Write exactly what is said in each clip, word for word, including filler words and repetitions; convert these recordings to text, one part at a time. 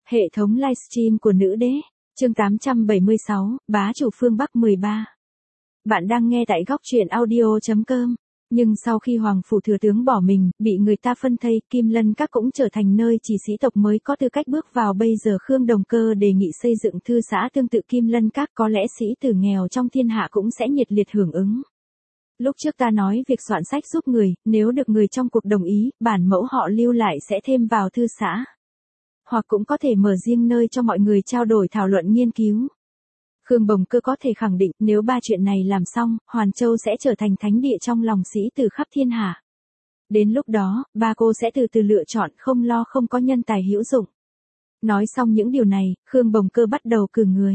Hệ thống livestream của nữ đế, chương tám trăm bảy mươi sáu, bá chủ phương Bắc mười ba. Bạn đang nghe tại góc truyện audio chấm com. Nhưng sau khi Hoàng Phủ Thừa Tướng bỏ mình, bị người ta phân thây, Kim Lân Các cũng trở thành nơi chỉ sĩ tộc mới có tư cách bước vào. Bây giờ Khương Đồng Cơ đề nghị xây dựng thư xã tương tự Kim Lân Các, có lẽ sĩ tử nghèo trong thiên hạ cũng sẽ nhiệt liệt hưởng ứng. Lúc trước ta nói việc soạn sách giúp người, nếu được người trong cuộc đồng ý, bản mẫu họ lưu lại sẽ thêm vào thư xã. Hoặc cũng có thể mở riêng nơi cho mọi người trao đổi thảo luận nghiên cứu. Khương Bồng Cơ có thể khẳng định nếu ba chuyện này làm xong, Hoàn Châu sẽ trở thành thánh địa trong lòng sĩ tử khắp thiên hạ. Đến lúc đó, ba cô sẽ từ từ lựa chọn, không lo không có nhân tài hữu dụng. Nói xong những điều này, Khương Bồng Cơ bắt đầu cử người.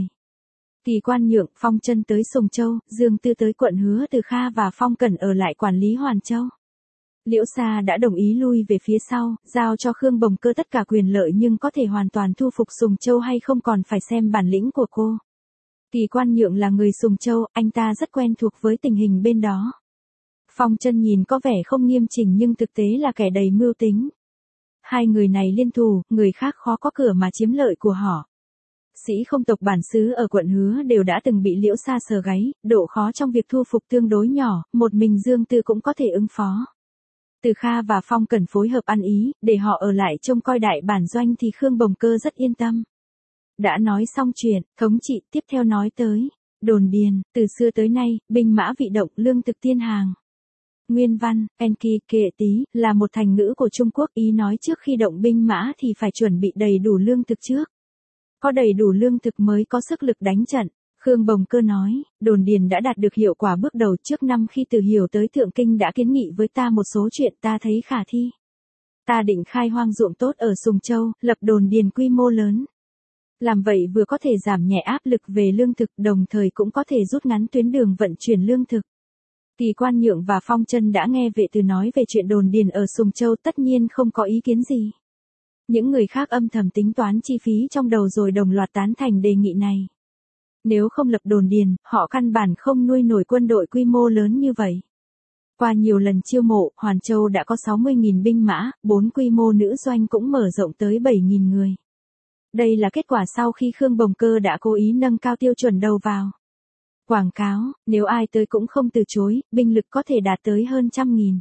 Kỳ Quan Nhượng, Phong Chân tới Sùng Châu, Dương Tư tới quận Hứa Từ Kha và Phong Cẩn ở lại quản lý Hoàn Châu. Liễu Sa đã đồng ý lui về phía sau, giao cho Khương Bồng Cơ tất cả quyền lợi, nhưng có thể hoàn toàn thu phục Sùng Châu hay không còn phải xem bản lĩnh của cô. Kỳ Quan Nhượng là người Sùng Châu, anh ta rất quen thuộc với tình hình bên đó. Phong Chân nhìn có vẻ không nghiêm chỉnh nhưng thực tế là kẻ đầy mưu tính. Hai người này liên thủ, người khác khó có cửa mà chiếm lợi của họ. Sĩ không tộc bản xứ ở quận Hứa đều đã từng bị Liễu Sa sờ gáy, độ khó trong việc thu phục tương đối nhỏ, một mình Dương Tư cũng có thể ứng phó. Từ Kha và Phong Cẩn phối hợp ăn ý, để họ ở lại trông coi đại bản doanh thì Khương Bồng Cơ rất yên tâm. Đã nói xong chuyện, thống trị tiếp theo nói tới đồn điền, từ xưa tới nay, binh mã vị động, lương thực tiên hàng. Nguyên văn, Enki kệ tí, là một thành ngữ của Trung Quốc, ý nói trước khi động binh mã thì phải chuẩn bị đầy đủ lương thực trước. Có đầy đủ lương thực mới có sức lực đánh trận. Khương Bồng Cơ nói, đồn điền đã đạt được hiệu quả bước đầu. Trước năm khi Từ Hiểu tới Thượng Kinh đã kiến nghị với ta một số chuyện ta thấy khả thi. Ta định khai hoang ruộng tốt ở Sùng Châu, lập đồn điền quy mô lớn. Làm vậy vừa có thể giảm nhẹ áp lực về lương thực, đồng thời cũng có thể rút ngắn tuyến đường vận chuyển lương thực. Kỳ Quan Nhượng và Phong Chân đã nghe Vệ Từ nói về chuyện đồn điền ở Sùng Châu, tất nhiên không có ý kiến gì. Những người khác âm thầm tính toán chi phí trong đầu rồi đồng loạt tán thành đề nghị này. Nếu không lập đồn điền, họ căn bản không nuôi nổi quân đội quy mô lớn như vậy. Qua nhiều lần chiêu mộ, Hoàn Châu đã có sáu mươi nghìn binh mã, bốn quy mô nữ doanh cũng mở rộng tới bảy nghìn người. Đây là kết quả sau khi Khương Bồng Cơ đã cố ý nâng cao tiêu chuẩn đầu vào. Quảng cáo, nếu ai tới cũng không từ chối, binh lực có thể đạt tới hơn trăm nghìn.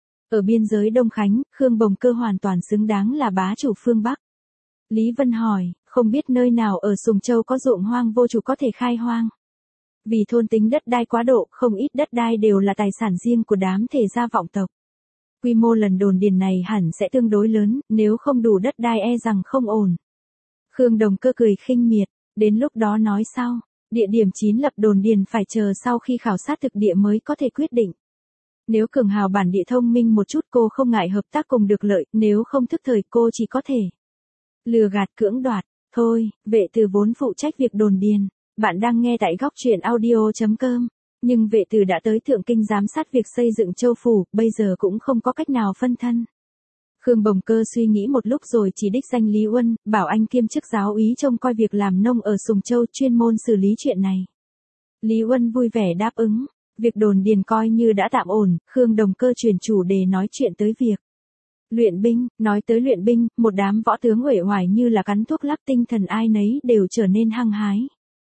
Ở biên giới Đông Khánh, Khương Bồng Cơ hoàn toàn xứng đáng là bá chủ phương Bắc. Lý Vân hỏi, không biết nơi nào ở Sùng Châu có ruộng hoang vô chủ có thể khai hoang. Vì thôn tính đất đai quá độ, không ít đất đai đều là tài sản riêng của đám thể gia vọng tộc. Quy mô lần đồn điền này hẳn sẽ tương đối lớn, nếu không đủ đất đai e rằng không ổn. Khương Đồng Cơ cười khinh miệt, đến lúc đó nói sau, địa điểm chín lập đồn điền phải chờ sau khi khảo sát thực địa mới có thể quyết định. Nếu cường hào bản địa thông minh một chút cô không ngại hợp tác cùng được lợi, nếu không thức thời cô chỉ có thể lừa gạt cưỡng đoạt. Thôi, Vệ Từ vốn phụ trách việc đồn điền. Bạn đang nghe tại góc truyện audio chấm com. Nhưng Vệ Từ đã tới Thượng Kinh giám sát việc xây dựng châu phủ, bây giờ cũng không có cách nào phân thân. Khương Bồng Cơ suy nghĩ một lúc rồi chỉ đích danh Lý Uân, bảo anh kiêm chức giáo úy trông coi việc làm nông ở Sùng Châu, chuyên môn xử lý chuyện này. Lý Uân vui vẻ đáp ứng. Việc đồn điền coi như đã tạm ổn, Khương Đồng Cơ chuyển chủ đề nói chuyện tới việc luyện binh. Nói tới luyện binh, một đám võ tướng uể oải như là cắn thuốc lắc, tinh thần ai nấy đều trở nên hăng hái.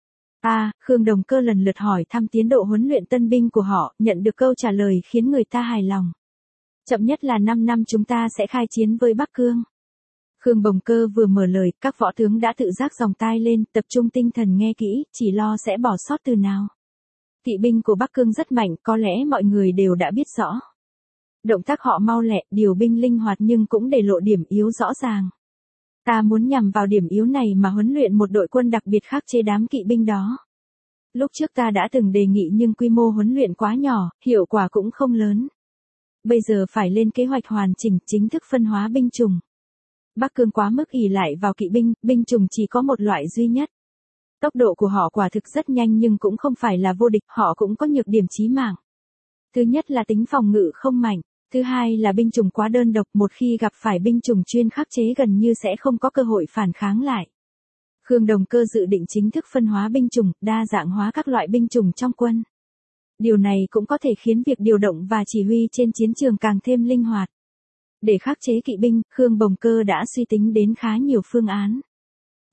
À, Khương Đồng Cơ lần lượt hỏi thăm tiến độ huấn luyện tân binh của họ, nhận được câu trả lời khiến người ta hài lòng. Chậm nhất là năm năm chúng ta sẽ khai chiến với Bắc Cương. Khương Bồng Cơ vừa mở lời, các võ tướng đã tự giác dòng tai lên, tập trung tinh thần nghe kỹ, chỉ lo sẽ bỏ sót từ nào. Kỵ binh của Bắc Cương rất mạnh, có lẽ mọi người đều đã biết rõ. Động tác họ mau lẹ, điều binh linh hoạt nhưng cũng để lộ điểm yếu rõ ràng. Ta muốn nhằm vào điểm yếu này mà huấn luyện một đội quân đặc biệt khắc chế đám kỵ binh đó. Lúc trước ta đã từng đề nghị nhưng quy mô huấn luyện quá nhỏ, hiệu quả cũng không lớn. Bây giờ phải lên kế hoạch hoàn chỉnh, chính thức phân hóa binh chủng. Bắc Cương quá mức ỷ lại vào kỵ binh, binh chủng chỉ có một loại duy nhất. Tốc độ của họ quả thực rất nhanh nhưng cũng không phải là vô địch, họ cũng có nhược điểm chí mạng. Thứ nhất là tính phòng ngự không mạnh, thứ hai là binh chủng quá đơn độc, một khi gặp phải binh chủng chuyên khắc chế gần như sẽ không có cơ hội phản kháng lại. Khương Đồng Cơ dự định chính thức phân hóa binh chủng, đa dạng hóa các loại binh chủng trong quân. Điều này cũng có thể khiến việc điều động và chỉ huy trên chiến trường càng thêm linh hoạt. Để khắc chế kỵ binh, Khương Bồng Cơ đã suy tính đến khá nhiều phương án.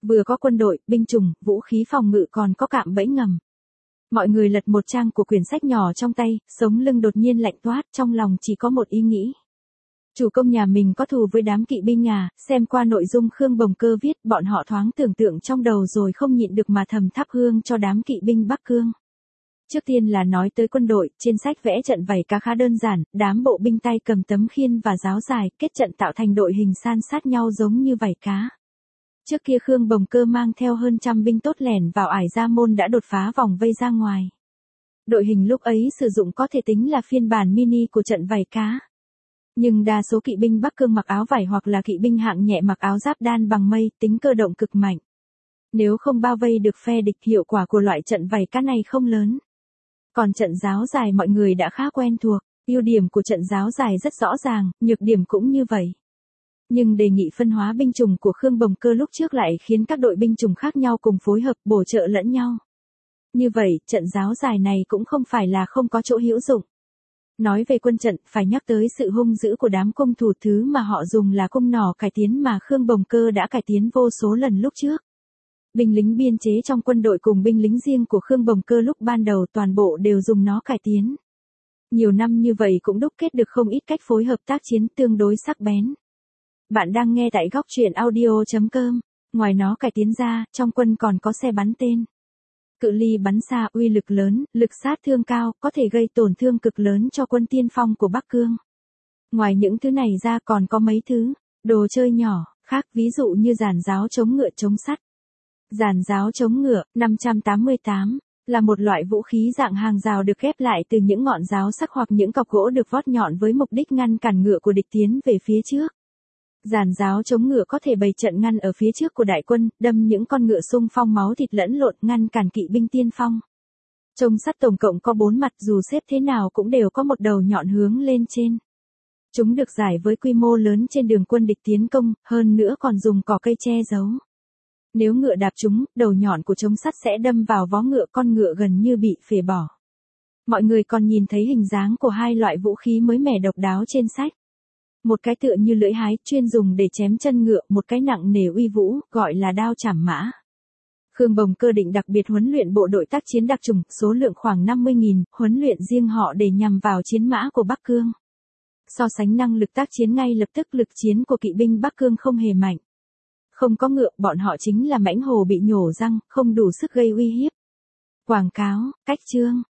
Vừa có quân đội, binh chủng, vũ khí phòng ngự còn có cạm bẫy ngầm. Mọi người lật một trang của quyển sách nhỏ trong tay, sống lưng đột nhiên lạnh toát, trong lòng chỉ có một ý nghĩ. Chủ công nhà mình có thù với đám kỵ binh à, xem qua nội dung Khương Bồng Cơ viết, bọn họ thoáng tưởng tượng trong đầu rồi không nhịn được mà thầm thắp hương cho đám kỵ binh Bắc Cương. Trước tiên là nói tới quân đội, trên sách vẽ trận vảy cá khá đơn giản, đám bộ binh tay cầm tấm khiên và giáo dài, kết trận tạo thành đội hình san sát nhau giống như vảy cá. Trước kia Khương Bồng Cơ mang theo hơn trăm binh tốt lẻn vào Ải Gia Môn đã đột phá vòng vây ra ngoài. Đội hình lúc ấy sử dụng có thể tính là phiên bản mini của trận vảy cá. Nhưng đa số kỵ binh Bắc Cương mặc áo vải hoặc là kỵ binh hạng nhẹ mặc áo giáp đan bằng mây, tính cơ động cực mạnh. Nếu không bao vây được phe địch, hiệu quả của loại trận vảy cá này không lớn. Còn trận giáo dài mọi người đã khá quen thuộc, ưu điểm của trận giáo dài rất rõ ràng, nhược điểm cũng như vậy. Nhưng đề nghị phân hóa binh chủng của Khương Bồng Cơ lúc trước lại khiến các đội binh chủng khác nhau cùng phối hợp bổ trợ lẫn nhau. Như vậy, trận giáo dài này cũng không phải là không có chỗ hữu dụng. Nói về quân trận, phải nhắc tới sự hung dữ của đám cung thủ, thứ mà họ dùng là cung nỏ cải tiến mà Khương Bồng Cơ đã cải tiến vô số lần lúc trước. Binh lính biên chế trong quân đội cùng binh lính riêng của Khương Bồng Cơ lúc ban đầu toàn bộ đều dùng nó cải tiến. Nhiều năm như vậy cũng đúc kết được không ít cách phối hợp tác chiến tương đối sắc bén. Bạn đang nghe tại góc truyện audio chấm com. Ngoài nó cải tiến ra, trong quân còn có xe bắn tên. Cự ly bắn xa, uy lực lớn, lực sát thương cao, có thể gây tổn thương cực lớn cho quân tiên phong của Bắc Cương. Ngoài những thứ này ra còn có mấy thứ, đồ chơi nhỏ, khác, ví dụ như giàn giáo chống ngựa chống sắt. Giàn giáo chống ngựa, năm trăm tám mươi tám, là một loại vũ khí dạng hàng rào được ghép lại từ những ngọn giáo sắc hoặc những cọc gỗ được vót nhọn với mục đích ngăn cản ngựa của địch tiến về phía trước. Giàn giáo chống ngựa có thể bày trận ngăn ở phía trước của đại quân, đâm những con ngựa xung phong máu thịt lẫn lộn, ngăn cản kỵ binh tiên phong. Trông sắt tổng cộng có bốn mặt, dù xếp thế nào cũng đều có một đầu nhọn hướng lên trên. Chúng được rải với quy mô lớn trên đường quân địch tiến công, hơn nữa còn dùng cỏ cây che giấu. Nếu ngựa đạp chúng, đầu nhọn của trống sắt sẽ đâm vào vó ngựa, con ngựa gần như bị phế bỏ. Mọi người còn nhìn thấy hình dáng của hai loại vũ khí mới mẻ độc đáo trên sách. Một cái tựa như lưỡi hái, chuyên dùng để chém chân ngựa, một cái nặng nề uy vũ, gọi là đao chảm mã. Khương Bồng Cơ định đặc biệt huấn luyện bộ đội tác chiến đặc chủng, số lượng khoảng năm mươi nghìn, huấn luyện riêng họ để nhằm vào chiến mã của Bắc Cương. So sánh năng lực tác chiến ngay lập tức, lực chiến của kỵ binh Bắc Cương không hề mạnh. Không có ngựa, bọn họ chính là mãnh hổ bị nhổ răng, không đủ sức gây uy hiếp. Quảng cáo, cách chương,